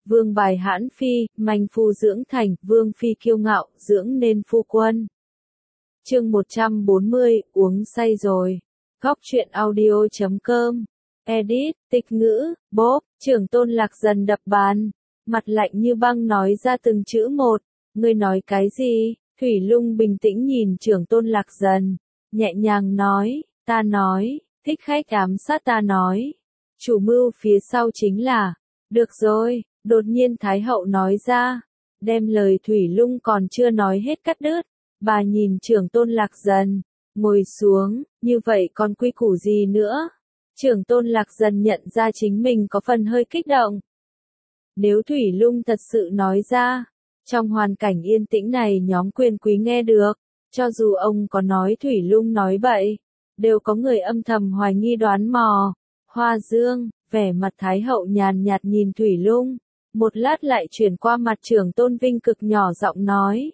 Vương bài hãn phi, manh phu dưỡng thành, vương phi kiêu ngạo, dưỡng nên phu quân. Chương 140, uống say rồi. Góc truyện audio.com. Edit, tịch ngữ, bốp, Trưởng Tôn Lạc Dần đập bàn, mặt lạnh như băng nói ra từng chữ một. Ngươi nói cái gì? Thủy Lung bình tĩnh nhìn Trưởng Tôn Lạc Dần, nhẹ nhàng nói, ta nói, thích khách ám sát ta nói. Chủ mưu phía sau chính là, được rồi, đột nhiên Thái Hậu nói ra, đem lời Thủy Lung còn chưa nói hết cắt đứt. Bà nhìn Trưởng Tôn Lạc Dần, ngồi xuống, như vậy còn quy củ gì nữa? Trưởng Tôn Lạc Dần nhận ra chính mình có phần hơi kích động. Nếu Thủy Lung thật sự nói ra, trong hoàn cảnh yên tĩnh này nhóm quyền quý nghe được, cho dù ông có nói Thủy Lung nói bậy, đều có người âm thầm hoài nghi đoán mò. Hoa Dương, vẻ mặt Thái Hậu nhàn nhạt nhìn Thủy Lung, một lát lại chuyển qua mặt Trưởng Tôn Vinh cực nhỏ giọng nói.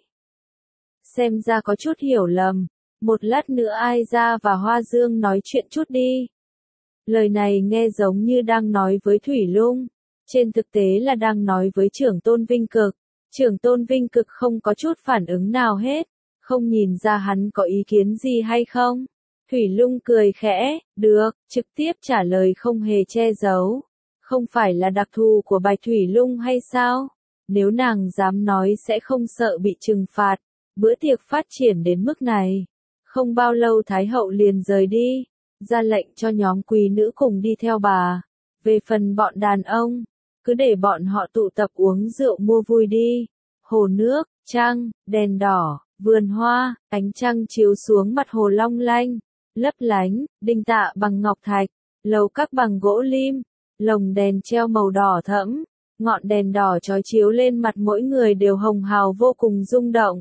Xem ra có chút hiểu lầm, một lát nữa Ai Gia và Hoa Dương nói chuyện chút đi. Lời này nghe giống như đang nói với Thủy Lung, trên thực tế là đang nói với Trưởng Tôn Vinh Cực. Trưởng Tôn Vinh Cực không có chút phản ứng nào hết, không nhìn ra hắn có ý kiến gì hay không. Thủy Lung cười khẽ, được, trực tiếp trả lời không hề che giấu. Không phải là đặc thù của Bạch Thủy Lung hay sao? Nếu nàng dám nói sẽ không sợ bị trừng phạt. Bữa tiệc phát triển đến mức này. Không bao lâu Thái Hậu liền rời đi, ra lệnh cho nhóm quý nữ cùng đi theo bà. Về phần bọn đàn ông, cứ để bọn họ tụ tập uống rượu mua vui đi. Hồ nước, trăng, đèn đỏ, vườn hoa, ánh trăng chiếu xuống mặt hồ long lanh, lấp lánh, đinh tạ bằng ngọc thạch, lầu các bằng gỗ lim, lồng đèn treo màu đỏ thẫm, ngọn đèn đỏ chói chiếu lên mặt mỗi người đều hồng hào vô cùng rung động.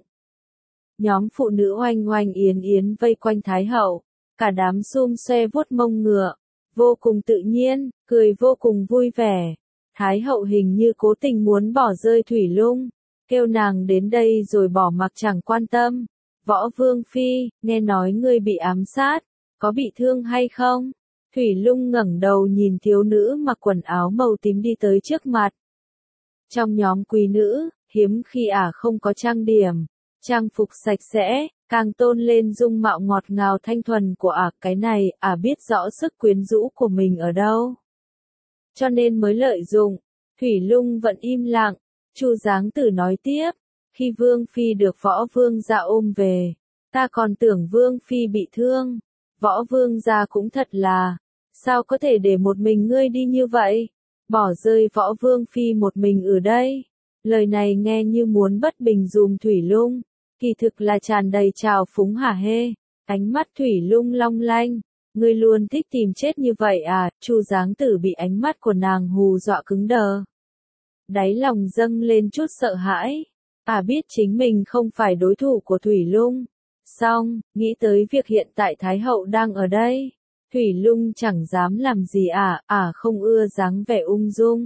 Nhóm phụ nữ oanh oanh yến yến vây quanh Thái Hậu, cả đám xum xoe vuốt mông ngựa, vô cùng tự nhiên, cười vô cùng vui vẻ. Thái Hậu hình như cố tình muốn bỏ rơi Thủy Lung, kêu nàng đến đây rồi bỏ mặc chẳng quan tâm. Võ Vương Phi, nghe nói ngươi bị ám sát, có bị thương hay không? Thủy Lung ngẩng đầu nhìn thiếu nữ mặc quần áo màu tím đi tới trước mặt. Trong nhóm quý nữ, hiếm khi không có trang điểm. Trang phục sạch sẽ, càng tôn lên dung mạo ngọt ngào thanh thuần của cái này, biết rõ sức quyến rũ của mình ở đâu. Cho nên mới lợi dụng. Thủy Lung vẫn im lặng. Chu Giáng Tử nói tiếp, khi Vương Phi được Võ Vương gia ôm về, ta còn tưởng Vương Phi bị thương. Võ Vương gia cũng thật là, sao có thể để một mình ngươi đi như vậy? Bỏ rơi Võ Vương Phi một mình ở đây. Lời này nghe như muốn bất bình dùm Thủy Lung. Kỳ thực là tràn đầy trào phúng hả hê. Ánh mắt Thủy Lung long lanh. Ngươi luôn thích tìm chết như vậy Chu Giáng Tử bị ánh mắt của nàng hù dọa cứng đờ. Đáy lòng dâng lên chút sợ hãi. Biết chính mình không phải đối thủ của Thủy Lung. Xong, nghĩ tới việc hiện tại Thái Hậu đang ở đây. Thủy Lung chẳng dám làm gì không ưa dáng vẻ ung dung.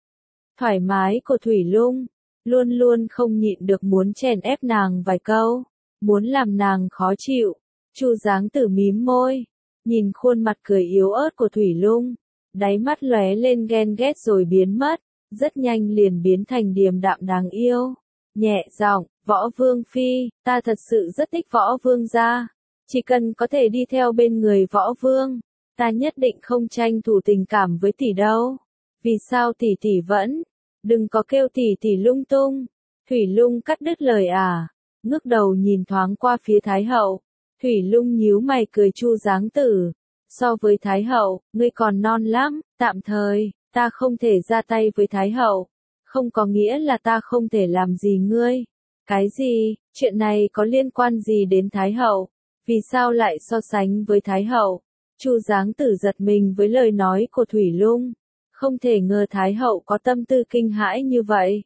Thoải mái của Thủy Lung. Luôn luôn không nhịn được muốn chèn ép nàng vài câu, muốn làm nàng khó chịu. Chu Giáng Tử mím môi, nhìn khuôn mặt cười yếu ớt của Thủy Lung, đáy mắt lóe lên ghen ghét rồi biến mất, rất nhanh liền biến thành điềm đạm đáng yêu. Nhẹ giọng, Võ Vương Phi, ta thật sự rất thích Võ Vương gia, chỉ cần có thể đi theo bên người Võ Vương, ta nhất định không tranh thủ tình cảm với tỷ đâu. Vì sao tỷ tỷ vẫn? Đừng có kêu tỷ tỷ lung tung. Thủy Lung cắt đứt lời ngước đầu nhìn thoáng qua phía Thái Hậu. Thủy Lung nhíu mày cười Chu Giáng Tử. So với Thái Hậu, ngươi còn non lắm, tạm thời, ta không thể ra tay với Thái Hậu. Không có nghĩa là ta không thể làm gì ngươi. Cái gì, chuyện này có liên quan gì đến Thái Hậu? Vì sao lại so sánh với Thái Hậu? Chu Giáng Tử giật mình với lời nói của Thủy Lung. Không thể ngờ Thái Hậu có tâm tư kinh hãi như vậy.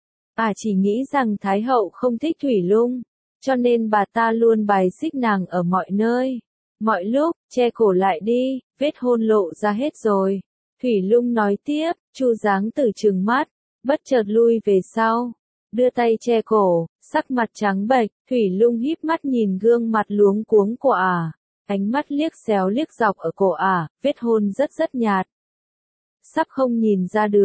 Chỉ nghĩ rằng Thái Hậu không thích Thủy Lung, cho nên bà ta luôn bài xích nàng ở mọi nơi. Mọi lúc, che cổ lại đi, vết hôn lộ ra hết rồi. Thủy Lung nói tiếp, Chu Giáng Tử trừng mắt, bất chợt lui về sau, đưa tay che cổ, sắc mặt trắng bệch. Thủy Lung híp mắt nhìn gương mặt luống cuống của ánh mắt liếc xéo liếc dọc ở cổ vết hôn rất nhạt. Sắp không nhìn ra được,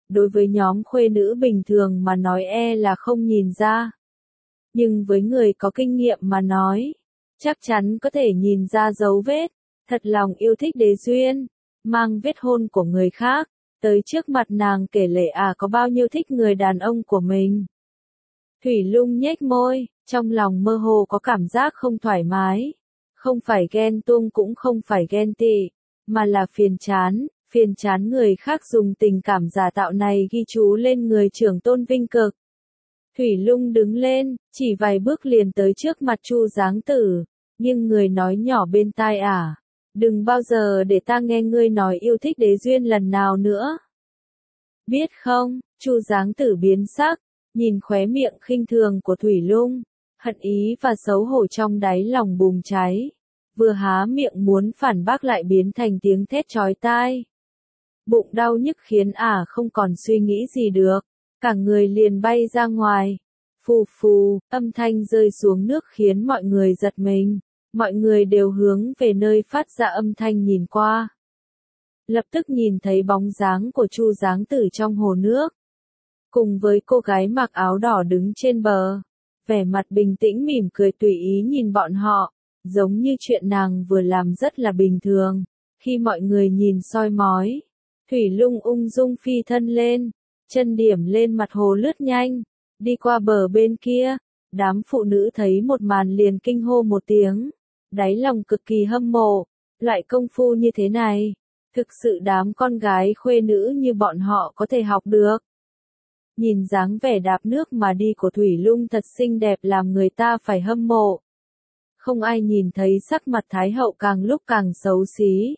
đối với nhóm khuê nữ bình thường mà nói là không nhìn ra. Nhưng với người có kinh nghiệm mà nói, chắc chắn có thể nhìn ra dấu vết, thật lòng yêu thích Đế Duyên, mang vết hôn của người khác, tới trước mặt nàng kể lể có bao nhiêu thích người đàn ông của mình. Thủy Lung nhếch môi, trong lòng mơ hồ có cảm giác không thoải mái, không phải ghen tuông cũng không phải ghen tị, mà là phiền chán người khác dùng tình cảm giả tạo này ghi chú lên người trưởng tôn Vinh Cực. Thủy Lung đứng lên, chỉ vài bước liền tới trước mặt Chu Giáng Tử, nhưng người nói nhỏ bên tai đừng bao giờ để ta nghe ngươi nói yêu thích Đế Duyên lần nào nữa. Biết không, Chu Giáng Tử biến sắc, nhìn khóe miệng khinh thường của Thủy Lung, hận ý và xấu hổ trong đáy lòng bùng cháy, vừa há miệng muốn phản bác lại biến thành tiếng thét chói tai. Bụng đau nhức khiến không còn suy nghĩ gì được, cả người liền bay ra ngoài. Phù phù, âm thanh rơi xuống nước khiến mọi người giật mình, mọi người đều hướng về nơi phát ra âm thanh nhìn qua. Lập tức nhìn thấy bóng dáng của Chu Giáng Tử trong hồ nước, cùng với cô gái mặc áo đỏ đứng trên bờ, vẻ mặt bình tĩnh mỉm cười tùy ý nhìn bọn họ, giống như chuyện nàng vừa làm rất là bình thường. Khi mọi người nhìn soi mói, Thủy Lung ung dung phi thân lên, chân điểm lên mặt hồ lướt nhanh, đi qua bờ bên kia. Đám phụ nữ thấy một màn liền kinh hô một tiếng, đáy lòng cực kỳ hâm mộ, loại công phu như thế này, thực sự đám con gái khuê nữ như bọn họ có thể học được. Nhìn dáng vẻ đạp nước mà đi của Thủy Lung thật xinh đẹp làm người ta phải hâm mộ. Không ai nhìn thấy sắc mặt Thái hậu càng lúc càng xấu xí.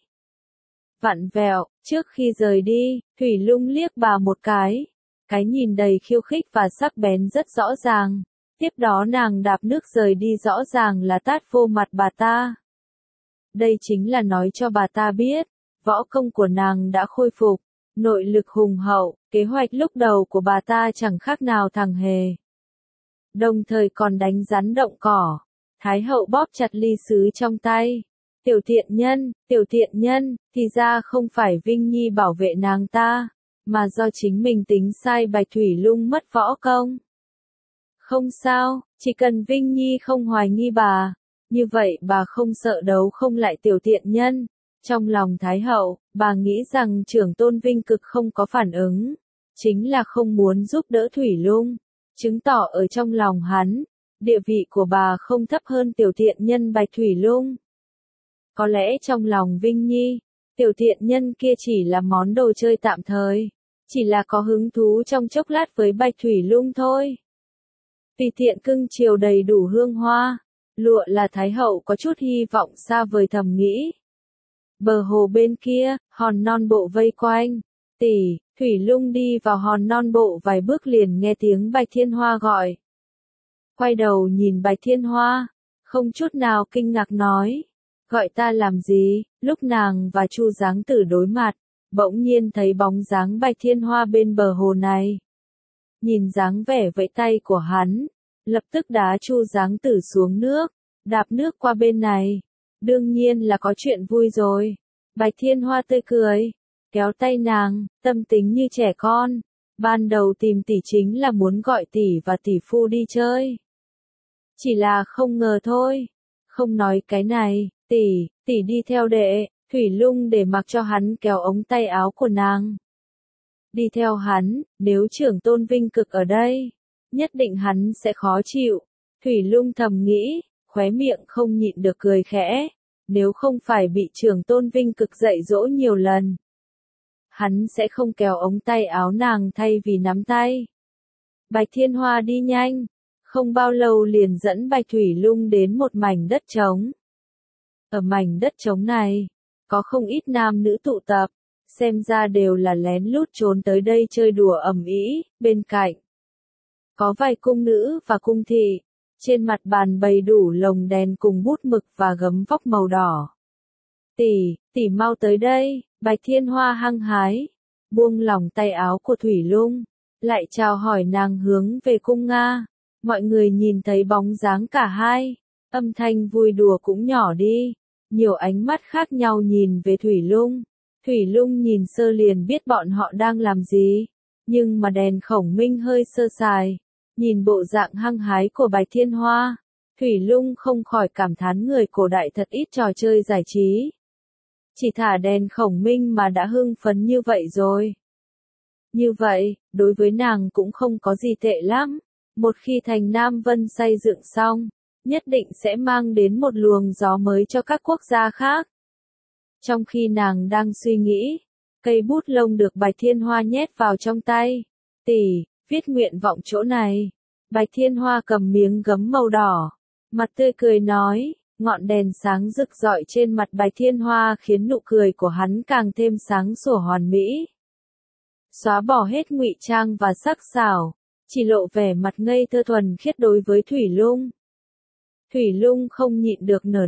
Vặn vẹo, trước khi rời đi, Thủy Lung liếc bà một cái nhìn đầy khiêu khích và sắc bén rất rõ ràng. Tiếp đó nàng đạp nước rời đi rõ ràng là tát vô mặt bà ta. Đây chính là nói cho bà ta biết, võ công của nàng đã khôi phục, nội lực hùng hậu, kế hoạch lúc đầu của bà ta chẳng khác nào thằng hề. Đồng thời còn đánh rắn động cỏ. Thái hậu bóp chặt ly sứ trong tay. Tiểu tiện nhân, thì ra không phải Vinh Nhi bảo vệ nàng ta, mà do chính mình tính sai Bạch Thủy Lung mất võ công. Không sao, chỉ cần Vinh Nhi không hoài nghi bà, như vậy bà không sợ đấu không lại tiểu tiện nhân. Trong lòng Thái hậu, bà nghĩ rằng trưởng tôn Vinh Cực không có phản ứng, chính là không muốn giúp đỡ Thủy Lung, chứng tỏ ở trong lòng hắn, địa vị của bà không thấp hơn tiểu tiện nhân Bạch Thủy Lung. Có lẽ trong lòng Vinh Nhi, tiểu tiện nhân kia chỉ là món đồ chơi tạm thời, chỉ là có hứng thú trong chốc lát với Bạch Thủy Lung thôi. Tùy tiện cưng chiều đầy đủ hương hoa, lụa là Thái hậu có chút hy vọng xa vời thầm nghĩ. Bờ hồ bên kia, hòn non bộ vây quanh. Tỷ, Thủy Lung đi vào hòn non bộ vài bước liền nghe tiếng Bạch Thiên Hoa gọi. Quay đầu nhìn Bạch Thiên Hoa, không chút nào kinh ngạc nói. Gọi ta làm gì? Lúc nàng và Chu Giáng Tử đối mặt, bỗng nhiên thấy bóng dáng Bạch Thiên Hoa bên bờ hồ này. Nhìn dáng vẻ vẫy tay của hắn, lập tức đá Chu Giáng Tử xuống nước, đạp nước qua bên này. Đương nhiên là có chuyện vui rồi. Bạch Thiên Hoa tươi cười, kéo tay nàng, tâm tính như trẻ con. Ban đầu tìm tỷ chính là muốn gọi tỷ và tỷ phu đi chơi. Chỉ là không ngờ thôi. Không nói cái này, tỷ đi theo đệ. Thủy Lung để mặc cho hắn kéo ống tay áo của nàng. Đi theo hắn, nếu trưởng tôn Vinh Cực ở đây, nhất định hắn sẽ khó chịu. Thủy Lung thầm nghĩ, khóe miệng không nhịn được cười khẽ. Nếu không phải bị trưởng tôn Vinh Cực dạy dỗ nhiều lần, hắn sẽ không kéo ống tay áo nàng thay vì nắm tay. Bạch Thiên Hoa đi nhanh, không bao lâu liền dẫn Bạch Thủy Lung đến một mảnh đất trống. Ở mảnh đất trống này, có không ít nam nữ tụ tập, xem ra đều là lén lút trốn tới đây chơi đùa ầm ĩ. Bên cạnh, có vài cung nữ và cung thị. Trên mặt bàn bày đủ lồng đèn cùng bút mực và gấm vóc màu đỏ. Tỷ mau tới đây, Bạch Thiên Hoa hăng hái, buông lỏng tay áo của Thủy Lung, lại chào hỏi nàng hướng về cung Nga. Mọi người nhìn thấy bóng dáng cả hai, âm thanh vui đùa cũng nhỏ đi, nhiều ánh mắt khác nhau nhìn về Thủy Lung. Thủy Lung nhìn sơ liền biết bọn họ đang làm gì, Nhưng mà đèn khổng minh hơi sơ sài. Nhìn bộ dạng hăng hái của Bạch Thiên Hoa, Thủy Lung không khỏi cảm thán người cổ đại thật ít trò chơi giải trí. Chỉ thả đèn khổng minh mà đã hưng phấn như vậy rồi. Như vậy, đối với nàng cũng không có gì tệ lắm. Một khi thành Nam Vân xây dựng xong, nhất định sẽ mang đến một luồng gió mới cho các quốc gia khác. Trong khi nàng đang suy nghĩ, cây bút lông được Bạch Thiên Hoa nhét vào trong tay. Tỷ, viết nguyện vọng chỗ này. Bạch Thiên Hoa cầm miếng gấm màu đỏ, mặt tươi cười nói, ngọn đèn sáng rực rọi trên mặt Bạch Thiên Hoa khiến nụ cười của hắn càng thêm sáng sủa hoàn mỹ. Xóa bỏ hết ngụy trang và sắc sảo, chỉ lộ vẻ mặt ngây thơ thuần khiết đối với Thủy Lung. Thủy Lung không nhịn được nở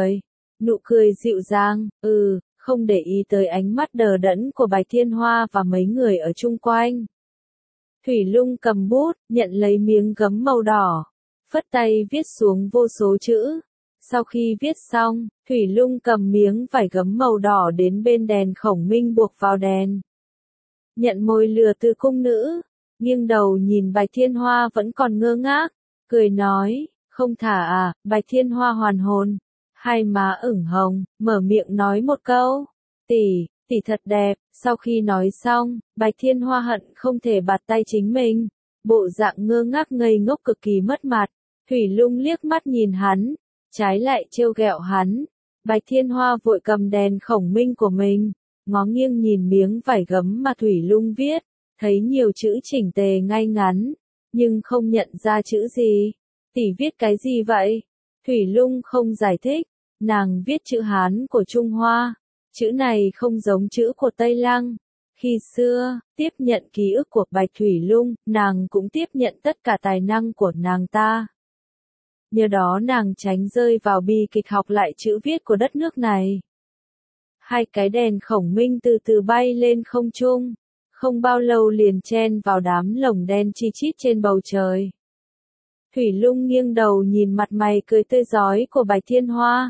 nụ cười dịu dàng, không để ý tới ánh mắt đờ đẫn của Bạch Thiên Hoa và mấy người ở chung quanh. Thủy Lung cầm bút, nhận lấy miếng gấm màu đỏ, phất tay viết xuống vô số chữ. Sau khi viết xong, Thủy Lung cầm miếng vải gấm màu đỏ đến bên đèn khổng minh buộc vào đèn. Nhận mồi lửa từ cung nữ, nghiêng đầu nhìn Bạch Thiên Hoa vẫn còn ngơ ngác, cười nói, không thả à. Bạch Thiên Hoa hoàn hồn, hai má ửng hồng, mở miệng nói một câu, tỷ thật đẹp. Sau khi nói xong, Bạch Thiên Hoa hận không thể bạt tay chính mình, bộ dạng ngơ ngác ngây ngốc cực kỳ mất mặt. Thủy Lung liếc mắt nhìn hắn, trái lại trêu ghẹo hắn. Bạch Thiên Hoa vội cầm đèn khổng minh của mình, ngó nghiêng nhìn miếng vải gấm mà Thủy Lung viết, thấy nhiều chữ chỉnh tề ngay ngắn, nhưng không nhận ra chữ gì. Tỷ viết cái gì vậy? Thủy Lung không giải thích, nàng viết chữ Hán của Trung Hoa, chữ này không giống chữ của Tây Lăng. Khi xưa, tiếp nhận ký ức của Bạch Thủy Lung, nàng cũng tiếp nhận tất cả tài năng của nàng ta. Nhờ đó nàng tránh rơi vào bi kịch học lại chữ viết của đất nước này. Hai cái đèn khổng minh từ từ bay lên không trung, không bao lâu liền chen vào đám lồng đen chi chít trên bầu trời. Thủy Lung nghiêng đầu nhìn mặt mày cười tươi rói của Bạch Thiên Hoa.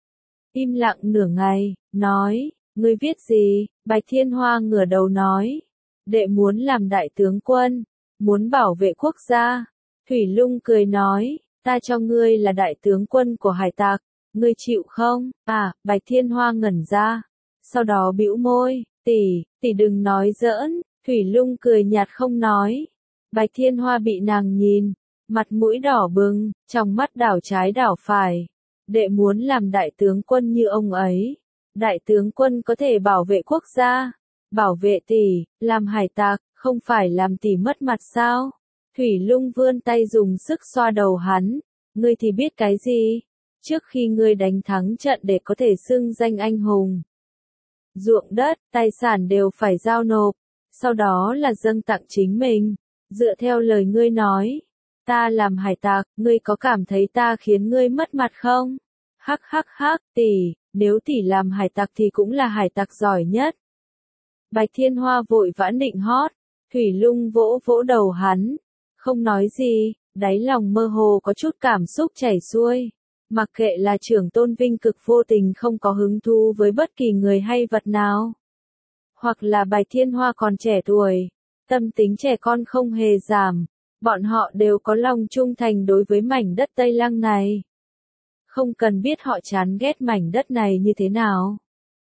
Im lặng nửa ngày, nói, ngươi viết gì? Bạch Thiên Hoa ngửa đầu nói, đệ muốn làm đại tướng quân, muốn bảo vệ quốc gia. Thủy Lung cười nói, ta cho ngươi là đại tướng quân của hải tặc, ngươi chịu không? À, Bạch Thiên Hoa ngẩn ra, sau đó bĩu môi, tỷ đừng nói giỡn. Thủy Lung cười nhạt không nói. Bạch Thiên Hoa bị nàng nhìn, mặt mũi đỏ bừng, trong mắt đảo trái đảo phải. Đệ muốn làm đại tướng quân như ông ấy. Đại tướng quân có thể bảo vệ quốc gia, bảo vệ tỷ. Làm hải tặc, không phải làm tỷ mất mặt sao? Thủy Lung vươn tay dùng sức xoa đầu hắn. Ngươi thì biết cái gì? Trước khi ngươi đánh thắng trận để có thể xưng danh anh hùng, ruộng đất, tài sản đều phải giao nộp, sau đó là dâng tặng chính mình. Dựa theo lời ngươi nói, ta làm hải tặc, ngươi có cảm thấy ta khiến ngươi mất mặt không? Hắc hắc hắc, tỷ, nếu tỷ làm hải tặc thì cũng là hải tặc giỏi nhất. Bạch Thiên Hoa vội vã định hót, Thủy Lung vỗ vỗ đầu hắn, không nói gì, đáy lòng mơ hồ có chút cảm xúc chảy xuôi. Mặc kệ là Trưởng Tôn Vinh Cực vô tình không có hứng thú với bất kỳ người hay vật nào, hoặc là Bạch Thiên Hoa còn trẻ tuổi, tâm tính trẻ con không hề giảm, bọn họ đều có lòng trung thành đối với mảnh đất Tây Lăng này. Không cần biết họ chán ghét mảnh đất này như thế nào,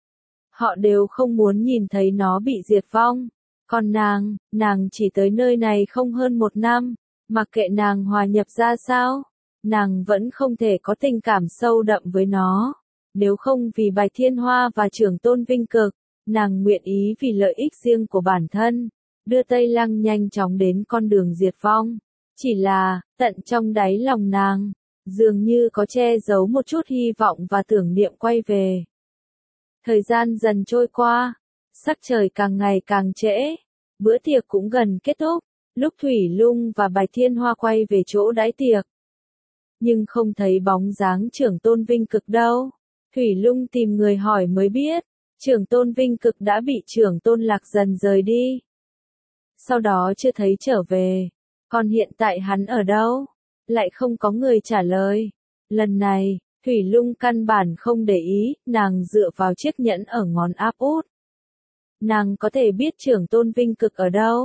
họ đều không muốn nhìn thấy nó bị diệt vong. Còn nàng chỉ tới nơi này không hơn 1 năm, mặc kệ nàng hòa nhập ra sao, nàng vẫn không thể có tình cảm sâu đậm với nó. Nếu không vì Bạch Thiên Hoa và Trưởng Tôn Vinh Cực, nàng nguyện ý vì lợi ích riêng của bản thân, đưa Tây Lăng nhanh chóng đến con đường diệt vong. Chỉ là, tận trong đáy lòng nàng, dường như có che giấu một chút hy vọng và tưởng niệm quay về. Thời gian dần trôi qua, sắc trời càng ngày càng trễ, bữa tiệc cũng gần kết thúc. Lúc Thủy Lung và Bạch Thiên Hoa quay về chỗ đãi tiệc, nhưng không thấy bóng dáng Trưởng Tôn Vinh Cực đâu. Thủy Lung tìm người hỏi mới biết, Trưởng Tôn Vinh Cực đã bị Trưởng Tôn Lạc Dần rời đi, sau đó chưa thấy trở về. Còn hiện tại hắn ở đâu? Lại không có người trả lời. Lần này, Thủy Lung căn bản không để ý, nàng dựa vào chiếc nhẫn ở ngón áp út. Nàng có thể biết Trưởng Tôn Vinh Cực ở đâu?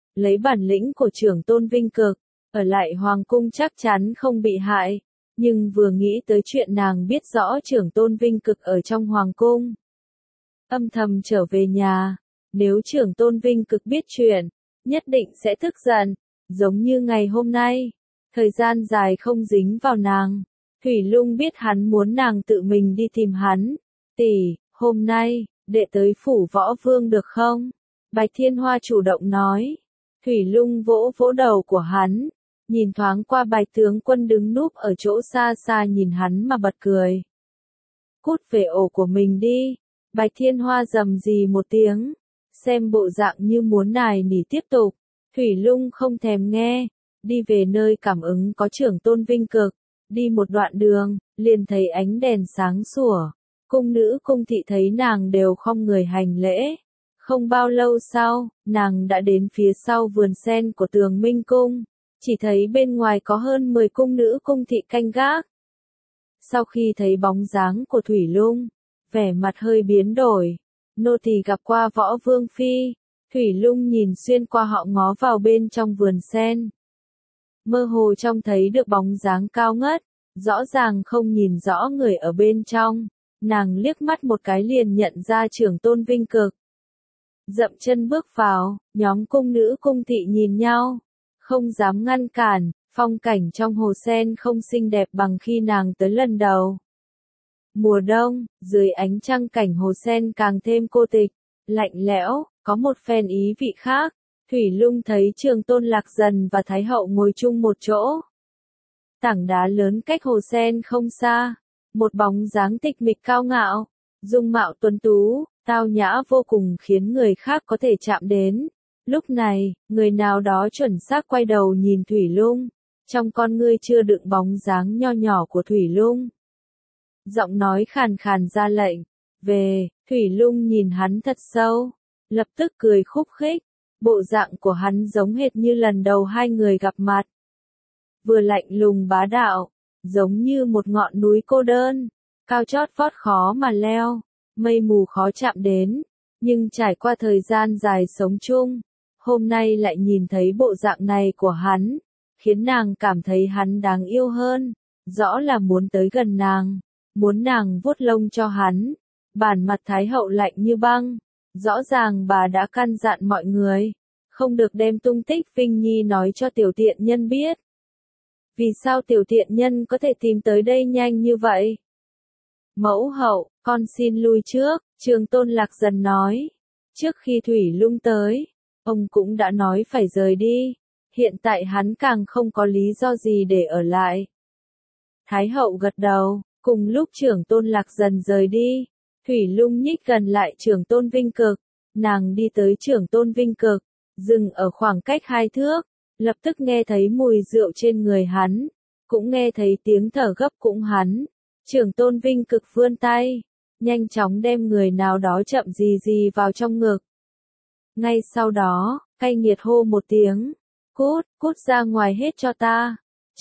lấy bản lĩnh của trưởng tôn Vinh Cực, ở lại hoàng cung chắc chắn không bị hại, nhưng vừa nghĩ tới chuyện nàng biết rõ trưởng tôn Vinh Cực ở trong hoàng cung, âm thầm trở về nhà, nếu trưởng tôn Vinh Cực biết chuyện, nhất định sẽ tức giận, giống như ngày hôm nay, thời gian dài không dính vào nàng. Thủy Lung biết hắn muốn nàng tự mình đi tìm hắn. Tỷ, hôm nay, đệ tới phủ võ vương được không? Bạch Thiên Hoa chủ động nói. Thủy Lung vỗ vỗ đầu của hắn, nhìn thoáng qua Bạch tướng quân đứng núp ở chỗ xa xa nhìn hắn mà bật cười. Cút về ổ của mình đi. Bạch Thiên Hoa rầm rì một tiếng, xem bộ dạng như muốn nài nỉ tiếp tục. Thủy Lung không thèm nghe, đi về nơi cảm ứng có trưởng tôn Vinh Cực. Đi một đoạn đường, liền thấy ánh đèn sáng sủa. Cung nữ cung thị thấy nàng đều khom người hành lễ. Không bao lâu sau, nàng đã đến phía sau vườn sen của Tường Minh Cung. Chỉ thấy bên ngoài có hơn 10 cung nữ cung thị canh gác. Sau khi thấy bóng dáng của Thủy Lung, vẻ mặt hơi biến đổi. Nô tỳ gặp qua Võ Vương Phi. Thủy Lung nhìn xuyên qua họ ngó vào bên trong vườn sen. Mơ hồ trông thấy được bóng dáng cao ngất, rõ ràng không nhìn rõ người ở bên trong. Nàng liếc mắt một cái liền nhận ra trưởng tôn Vinh Cực. Dậm chân bước vào, nhóm cung nữ cung thị nhìn nhau, không dám ngăn cản, phong cảnh trong hồ sen không xinh đẹp bằng khi nàng tới lần đầu. Mùa đông, dưới ánh trăng cảnh hồ sen càng thêm cô tịch, lạnh lẽo, có một phen ý vị khác. Thủy Lung thấy Trường Tôn Lạc Dần và Thái Hậu ngồi chung một chỗ. Tảng đá lớn cách hồ sen không xa, một bóng dáng tịch mịch cao ngạo, dung mạo tuấn tú, tao nhã vô cùng khiến người khác có thể chạm đến. Lúc này, người nào đó chuẩn xác quay đầu nhìn Thủy Lung, trong con ngươi chưa đựng bóng dáng nho nhỏ của Thủy Lung. Giọng nói khàn khàn ra lệnh, về. Thủy Lung nhìn hắn thật sâu, lập tức cười khúc khích. Bộ dạng của hắn giống hệt như lần đầu hai người gặp mặt. Vừa lạnh lùng bá đạo, giống như một ngọn núi cô đơn, cao chót vót khó mà leo, mây mù khó chạm đến, nhưng trải qua thời gian dài sống chung, hôm nay lại nhìn thấy bộ dạng này của hắn, khiến nàng cảm thấy hắn đáng yêu hơn, rõ là muốn tới gần nàng, muốn nàng vuốt lông cho hắn. Bản mặt Thái Hậu lạnh như băng. Rõ ràng bà đã căn dặn mọi người, không được đem tung tích Vinh Nhi nói cho tiểu tiện nhân biết. Vì sao tiểu tiện nhân có thể tìm tới đây nhanh như vậy? Mẫu hậu, con xin lui trước, Trường Tôn Lạc Dần nói. Trước khi Thủy Lung tới, ông cũng đã nói phải rời đi, hiện tại hắn càng không có lý do gì để ở lại. Thái Hậu gật đầu, cùng lúc Trưởng Tôn Lạc Dần rời đi. Thủy Lung nhích gần lại Trưởng Tôn Vinh Cực, nàng đi tới Trưởng Tôn Vinh Cực, dừng ở khoảng cách 2 thước, lập tức nghe thấy mùi rượu trên người hắn, cũng nghe thấy tiếng thở gấp cũng hắn. Trưởng Tôn Vinh Cực vươn tay, nhanh chóng đem người nào đó chậm gì vào trong ngực. Ngay sau đó, cay nghiệt hô một tiếng, cút ra ngoài hết cho ta.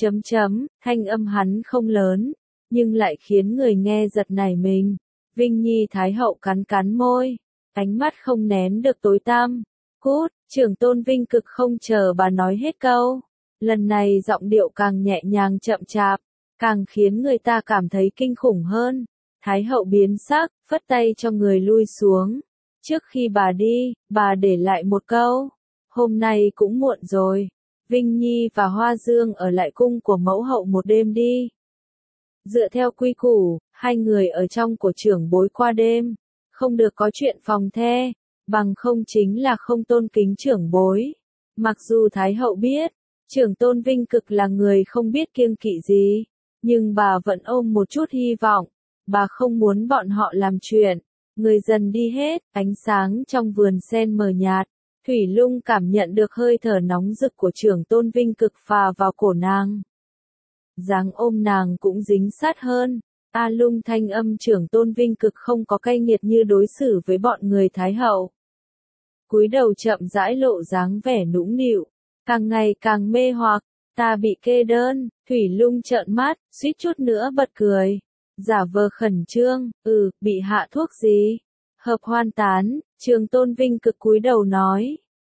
Thanh âm hắn không lớn, nhưng lại khiến người nghe giật nảy mình. Vinh Nhi Thái Hậu cắn môi, ánh mắt không nén được tối tăm. Trưởng Tôn Vinh Cực không chờ bà nói hết câu. Lần này giọng điệu càng nhẹ nhàng chậm chạp, càng khiến người ta cảm thấy kinh khủng hơn. Thái Hậu biến sắc, phất tay cho người lui xuống. Trước khi bà đi, bà để lại một câu. Hôm nay cũng muộn rồi. Vinh Nhi và Hoa Dương ở lại cung của mẫu hậu một đêm đi. Dựa theo quy củ, hai người ở trong của trưởng bối qua đêm, không được có chuyện phòng the, bằng không chính là không tôn kính trưởng bối. Mặc dù Thái Hậu biết, Trưởng Tôn Vinh Cực là người không biết kiêng kỵ gì, nhưng bà vẫn ôm một chút hy vọng, bà không muốn bọn họ làm chuyện. Người dần đi hết, ánh sáng trong vườn sen mờ nhạt, Thủy Lung cảm nhận được hơi thở nóng rực của Trưởng Tôn Vinh Cực phà vào cổ nàng. Dáng ôm nàng cũng dính sát hơn. A Lung thanh âm Trưởng Tôn Vinh Cực không có cay nghiệt như đối xử với bọn người Thái Hậu. Cúi đầu chậm rãi lộ dáng vẻ nũng nịu, càng ngày càng mê hoặc. Ta bị kê đơn. Thủy Lung trợn mắt, suýt chút nữa bật cười, giả vờ khẩn trương. Bị hạ thuốc gì? Hợp hoan tán. Trường Tôn Vinh Cực cúi đầu nói.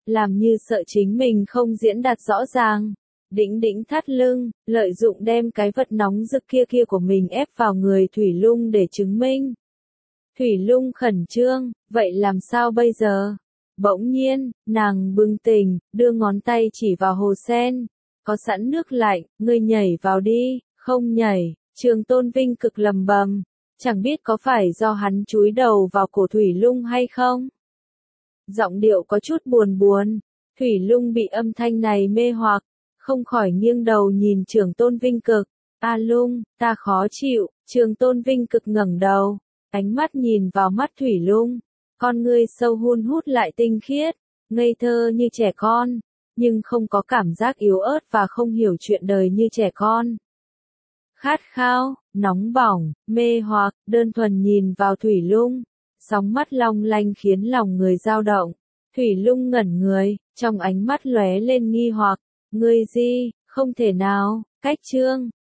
làm như sợ chính mình không diễn đạt rõ ràng. Đĩnh đĩnh thắt lưng, lợi dụng đem cái vật nóng rực kia của mình ép vào người Thủy Lung để chứng minh. Thủy Lung khẩn trương, vậy làm sao bây giờ? Bỗng nhiên, nàng bừng tỉnh, đưa ngón tay chỉ vào hồ sen. Có sẵn nước lạnh, ngươi nhảy vào đi, không nhảy, Trường Tôn Vinh cực lầm bầm. Chẳng biết có phải do hắn chúi đầu vào cổ Thủy Lung hay không? Giọng điệu có chút buồn buồn, Thủy Lung bị âm thanh này mê hoặc, không khỏi nghiêng đầu nhìn Trường Tôn Vinh Cực. A Lung, ta khó chịu, Trường Tôn Vinh Cực ngẩng đầu, ánh mắt nhìn vào mắt Thủy Lung, con ngươi sâu hun hút lại tinh khiết, ngây thơ như trẻ con, nhưng không có cảm giác yếu ớt và không hiểu chuyện đời như trẻ con. Khát khao, nóng bỏng, mê hoặc, đơn thuần nhìn vào Thủy Lung, sóng mắt long lanh khiến lòng người dao động. Thủy Lung ngẩn người, trong ánh mắt lóe lên nghi hoặc, ngươi gì, không thể nào, cách Trương